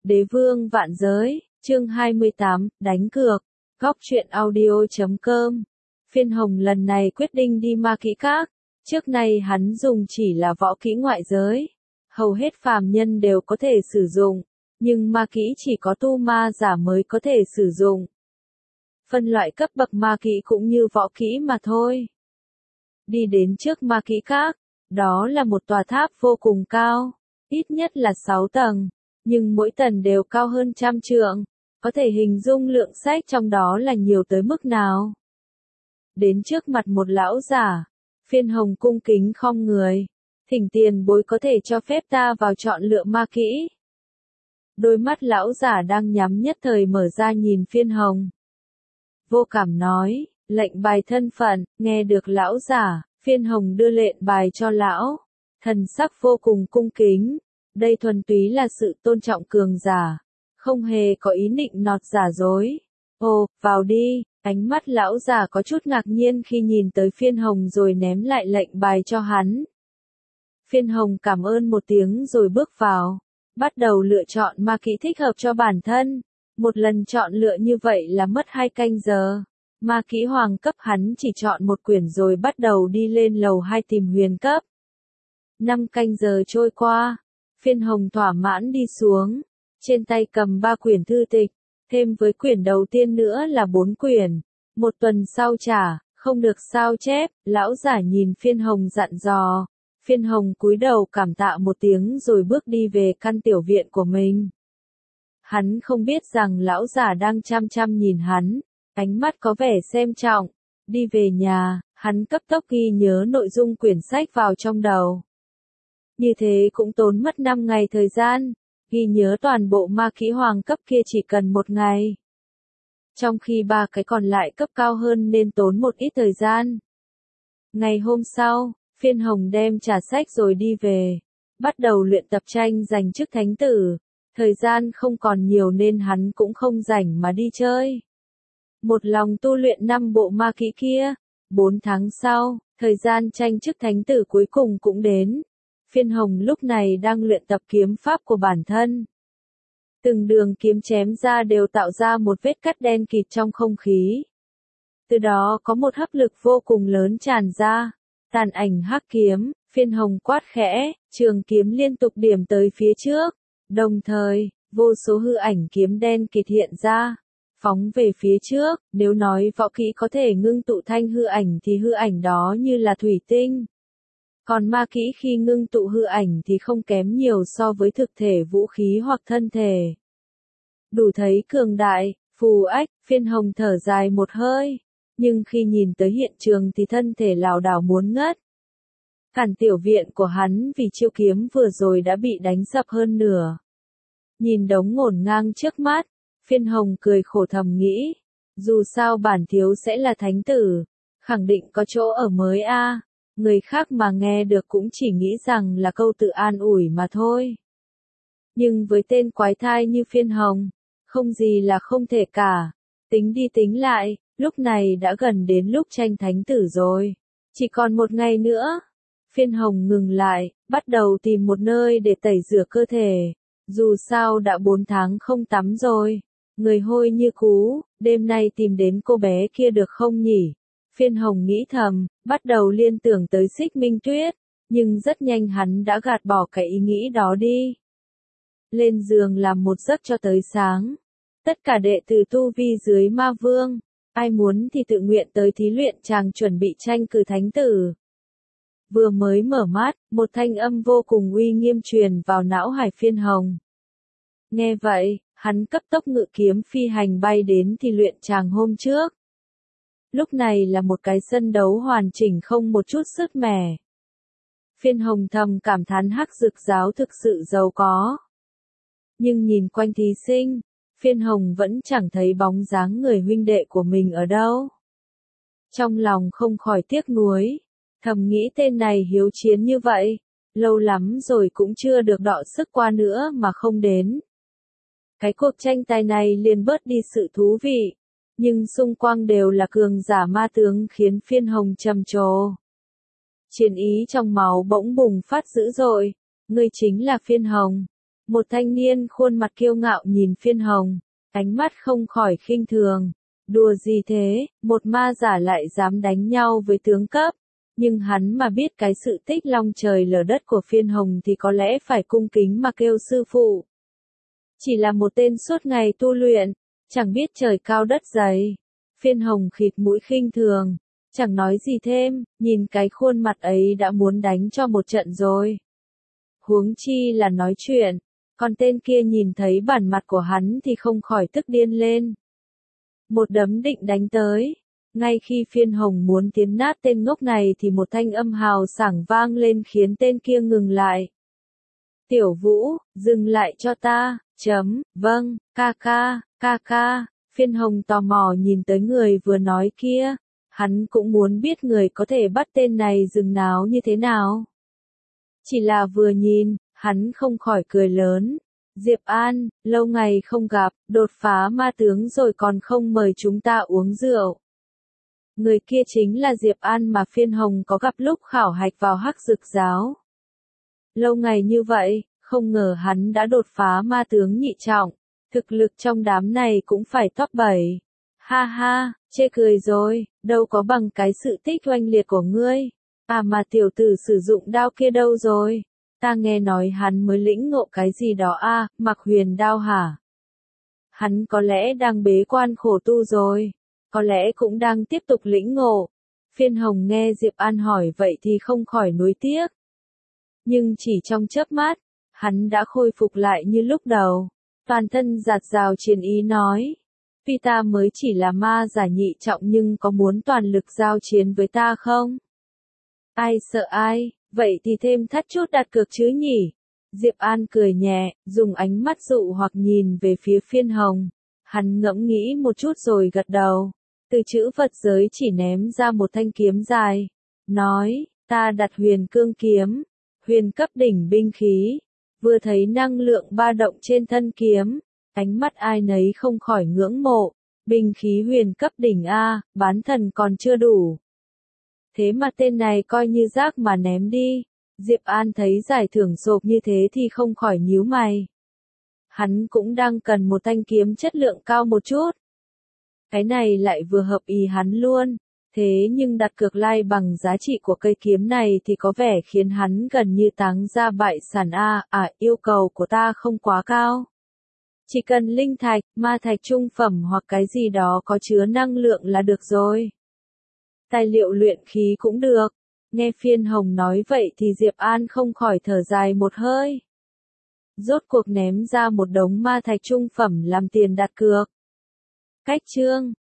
Đế vương vạn giới, chương 28, đánh cược, góc truyện audio.com. Phiên Hồng lần này quyết định đi ma kỹ các, trước nay hắn dùng chỉ là võ kỹ ngoại giới. Hầu hết phàm nhân đều có thể sử dụng, nhưng ma kỹ chỉ có tu ma giả mới có thể sử dụng. Phân loại cấp bậc ma kỹ cũng như võ kỹ mà thôi. Đi đến trước ma kỹ các, đó là một tòa tháp vô cùng cao, ít nhất là 6 tầng, nhưng mỗi tầng đều cao hơn 100 trượng, có thể hình dung lượng sách trong đó là nhiều tới mức nào. Đến trước mặt một lão giả, Phiên Hồng cung kính khom người, thỉnh tiền bối có thể cho phép ta vào chọn lựa ma kỹ. Đôi mắt lão giả đang nhắm nhất thời mở ra nhìn Phiên Hồng. Vô cảm nói, lệnh bài thân phận, nghe được lão giả, Phiên Hồng đưa lệnh bài cho lão, thần sắc vô cùng cung kính, đây thuần túy là sự tôn trọng cường giả, không hề có ý định nọt giả dối. Ồ, vào đi, ánh mắt lão giả có chút ngạc nhiên khi nhìn tới Phiên Hồng rồi ném lại lệnh bài cho hắn. Phiên Hồng cảm ơn một tiếng rồi bước vào, bắt đầu lựa chọn ma kỹ thích hợp cho bản thân. Một lần chọn lựa như vậy là mất 2 canh giờ. Ma kỹ hoàng cấp hắn chỉ chọn một quyển rồi bắt đầu đi lên lầu 2 tìm huyền cấp. 5 canh giờ trôi qua, Phiên Hồng thỏa mãn đi xuống, trên tay cầm 3 quyển thư tịch, thêm với quyển đầu tiên nữa là 4 quyển. Một tuần sau trả, không được sao chép, lão giả nhìn Phiên Hồng dặn dò. Phiên Hồng cúi đầu cảm tạ một tiếng rồi bước đi về căn tiểu viện của mình. Hắn không biết rằng lão giả đang chăm chăm nhìn hắn, ánh mắt có vẻ xem trọng. Đi về nhà, hắn cấp tốc ghi nhớ nội dung quyển sách vào trong đầu. Như thế cũng tốn mất 5 ngày thời gian, ghi nhớ toàn bộ ma kỹ hoàng cấp kia chỉ cần 1 ngày. Trong khi 3 cái còn lại cấp cao hơn nên tốn một ít thời gian. Ngày hôm sau, Phiên Hồng đem trả sách rồi đi về, bắt đầu luyện tập tranh giành chức thánh tử. Thời gian không còn nhiều nên hắn cũng không rảnh mà đi chơi. Một lòng tu luyện 5 bộ ma kỹ kia. 4 tháng sau, thời gian tranh chức thánh tử cuối cùng cũng đến. Phiên Hồng lúc này đang luyện tập kiếm pháp của bản thân. Từng đường kiếm chém ra đều tạo ra một vết cắt đen kịt trong không khí. Từ đó có một hấp lực vô cùng lớn tràn ra. Tàn ảnh hắc kiếm, Phiên Hồng quát khẽ, trường kiếm liên tục điểm tới phía trước. Đồng thời, vô số hư ảnh kiếm đen kịt hiện ra, phóng về phía trước. Nếu nói võ kỹ có thể ngưng tụ thanh hư ảnh thì hư ảnh đó như là thủy tinh. Còn ma kỹ khi ngưng tụ hư ảnh thì không kém nhiều so với thực thể vũ khí hoặc thân thể. Đủ thấy cường đại, phù ách, Phiên Hồng thở dài một hơi, nhưng khi nhìn tới hiện trường thì thân thể lảo đảo muốn ngất. Cản tiểu viện của hắn vì chiêu kiếm vừa rồi đã bị đánh sập hơn nửa. Nhìn đống ngổn ngang trước mắt, Phiên Hồng cười khổ thầm nghĩ, dù sao bản thiếu sẽ là thánh tử, khẳng định có chỗ ở mới a. Người khác mà nghe được cũng chỉ nghĩ rằng là câu tự an ủi mà thôi. Nhưng với tên quái thai như Phiên Hồng, không gì là không thể cả. Tính đi tính lại, lúc này đã gần đến lúc tranh thánh tử rồi. Chỉ còn 1 ngày nữa. Phiên Hồng ngừng lại, bắt đầu tìm một nơi để tẩy rửa cơ thể. Dù sao đã 4 tháng không tắm rồi. Người hôi như cú, đêm nay tìm đến cô bé kia được không nhỉ? Phiên Hồng nghĩ thầm, bắt đầu liên tưởng tới Xích Minh Tuyết. Nhưng rất nhanh hắn đã gạt bỏ cái ý nghĩ đó đi. Lên giường làm một giấc cho tới sáng. Tất cả đệ tử tu vi dưới ma vương. Ai muốn thì tự nguyện tới thí luyện chàng chuẩn bị tranh cử thánh tử. Vừa mới mở mắt, một thanh âm vô cùng uy nghiêm truyền vào não hải Phiên Hồng. Nghe vậy, hắn cấp tốc ngự kiếm phi hành bay đến thì luyện chàng hôm trước. Lúc này là một cái sân đấu hoàn chỉnh không một chút sứt mẻ. Phiên Hồng thầm cảm thán Hắc Dực giáo thực sự giàu có. Nhưng nhìn quanh thí sinh, Phiên Hồng vẫn chẳng thấy bóng dáng người huynh đệ của mình ở đâu. Trong lòng không khỏi tiếc nuối, thầm nghĩ tên này hiếu chiến như vậy, lâu lắm rồi cũng chưa được đọ sức qua nữa mà không đến. Cái cuộc tranh tài này liền bớt đi sự thú vị, nhưng xung quanh đều là cường giả ma tướng khiến Phiên Hồng trầm trồ. Chiến ý trong máu bỗng bùng phát dữ dội, ngươi chính là Phiên Hồng. Một thanh niên khuôn mặt kiêu ngạo nhìn Phiên Hồng, ánh mắt không khỏi khinh thường. Đùa gì thế, một ma giả lại dám đánh nhau với tướng cấp. Nhưng hắn mà biết cái sự tích long trời lở đất của Phiên Hồng thì có lẽ phải cung kính mà kêu sư phụ. Chỉ là một tên suốt ngày tu luyện, chẳng biết trời cao đất dày. Phiên Hồng khịt mũi khinh thường, chẳng nói gì thêm, nhìn cái khuôn mặt ấy đã muốn đánh cho một trận rồi. Huống chi là nói chuyện, còn tên kia nhìn thấy bản mặt của hắn thì không khỏi tức điên lên. Một đấm định đánh tới. Ngay khi Phiên Hồng muốn tiến nát tên ngốc này thì một thanh âm hào sảng vang lên khiến tên kia ngừng lại. Tiểu Vũ, dừng lại cho ta, vâng, ca. Phiên Hồng tò mò nhìn tới người vừa nói kia. Hắn cũng muốn biết người có thể bắt tên này dừng náo như thế nào. Chỉ là vừa nhìn, hắn không khỏi cười lớn. Diệp An, lâu ngày không gặp, đột phá ma tướng rồi còn không mời chúng ta uống rượu. Người kia chính là Diệp An mà Phiên Hồng có gặp lúc khảo hạch vào Hắc Dực giáo. Lâu ngày như vậy, không ngờ hắn đã đột phá ma tướng nhị trọng, thực lực trong đám này cũng phải top 7. Ha ha, chê cười rồi, đâu có bằng cái sự tích oanh liệt của ngươi. À mà tiểu tử sử dụng đao kia đâu rồi? Ta nghe nói hắn mới lĩnh ngộ cái gì đó à, Mặc Huyền đao hả? Hắn có lẽ đang bế quan khổ tu rồi, có lẽ cũng đang tiếp tục lĩnh ngộ. Phiên Hồng nghe Diệp An hỏi vậy thì không khỏi nuối tiếc. Nhưng chỉ trong chớp mắt, hắn đã khôi phục lại như lúc đầu. Toàn thân dạt dào chiến ý nói. Tuy ta mới chỉ là ma giả nhị trọng nhưng có muốn toàn lực giao chiến với ta không? Ai sợ ai, vậy thì thêm thắt chút đặt cược chứ nhỉ? Diệp An cười nhẹ, dùng ánh mắt dụ hoặc nhìn về phía Phiên Hồng. Hắn ngẫm nghĩ một chút rồi gật đầu. Từ chữ vật giới chỉ ném ra một thanh kiếm dài. Nói, ta đặt huyền cương kiếm. Huyền cấp đỉnh binh khí. Vừa thấy năng lượng ba động trên thân kiếm. Ánh mắt ai nấy không khỏi ngưỡng mộ. Binh khí huyền cấp đỉnh A, bán thần còn chưa đủ. Thế mà tên này coi như rác mà ném đi. Diệp An thấy giải thưởng rộp như thế thì không khỏi nhíu mày. Hắn cũng đang cần một thanh kiếm chất lượng cao một chút. Cái này lại vừa hợp ý hắn luôn. Thế nhưng đặt cược lai bằng giá trị của cây kiếm này thì có vẻ khiến hắn gần như táng ra bại sản A. Yêu cầu của ta không quá cao. Chỉ cần linh thạch, ma thạch trung phẩm hoặc cái gì đó có chứa năng lượng là được rồi. Tài liệu luyện khí cũng được. Nghe Phiên Hồng nói vậy thì Diệp An không khỏi thở dài một hơi. Rốt cuộc ném ra một đống ma thạch trung phẩm làm tiền đặt cược. Cách chương